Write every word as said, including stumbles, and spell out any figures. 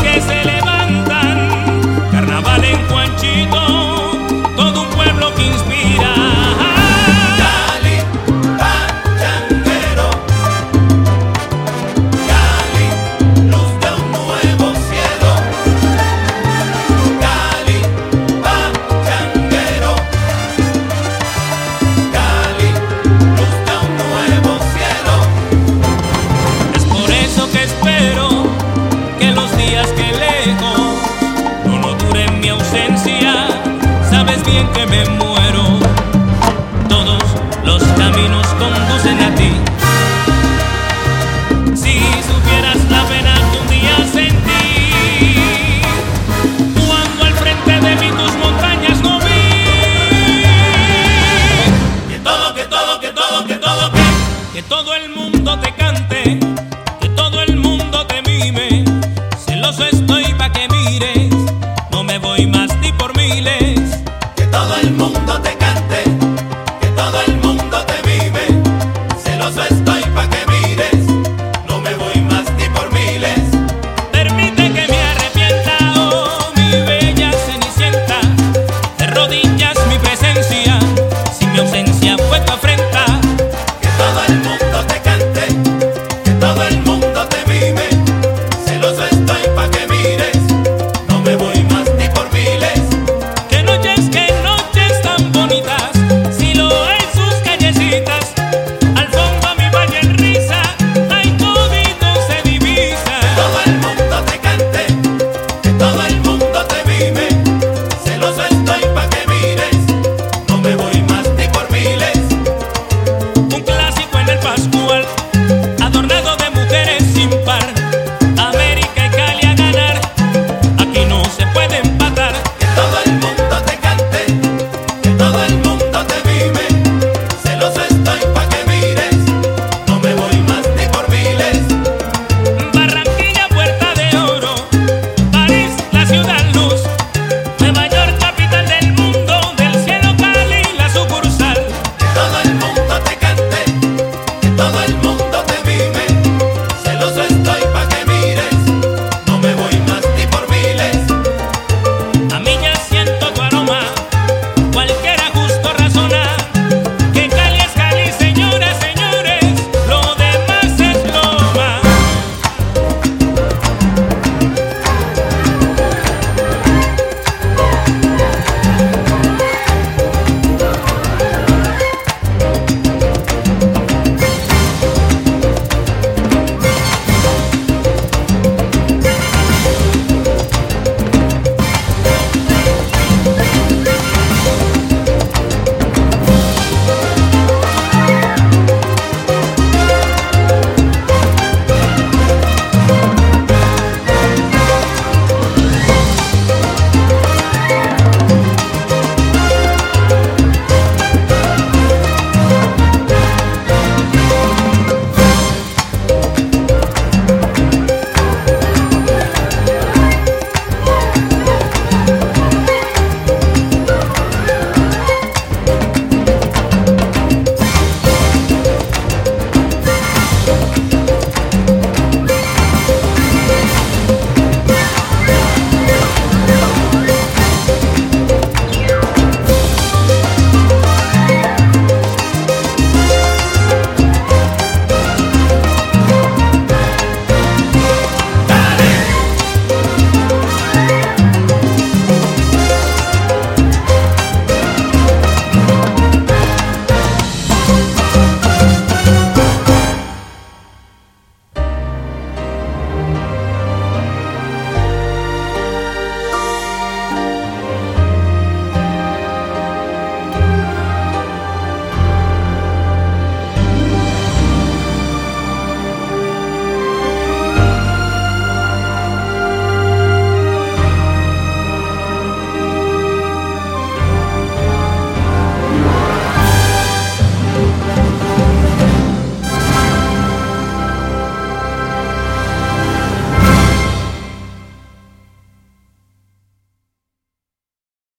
que se levantan, carnaval en Juanchito, todo un pueblo que inspira. Cali, pachanguero, Cali, luz de un nuevo cielo. Cali, pachanguero, Cali, luz de un nuevo cielo. Es por eso que espero que los días que lejos no, no duren mi ausencia. Sabes bien que me muero, todos los caminos conducen a ti. Si supieras la pena que un día sentí, cuando al frente de mí tus montañas no vi. Que todo, que todo, que todo, que todo, que Que todo el mundo te cante, que todo el mundo te mime, celoso estoy pa' que mire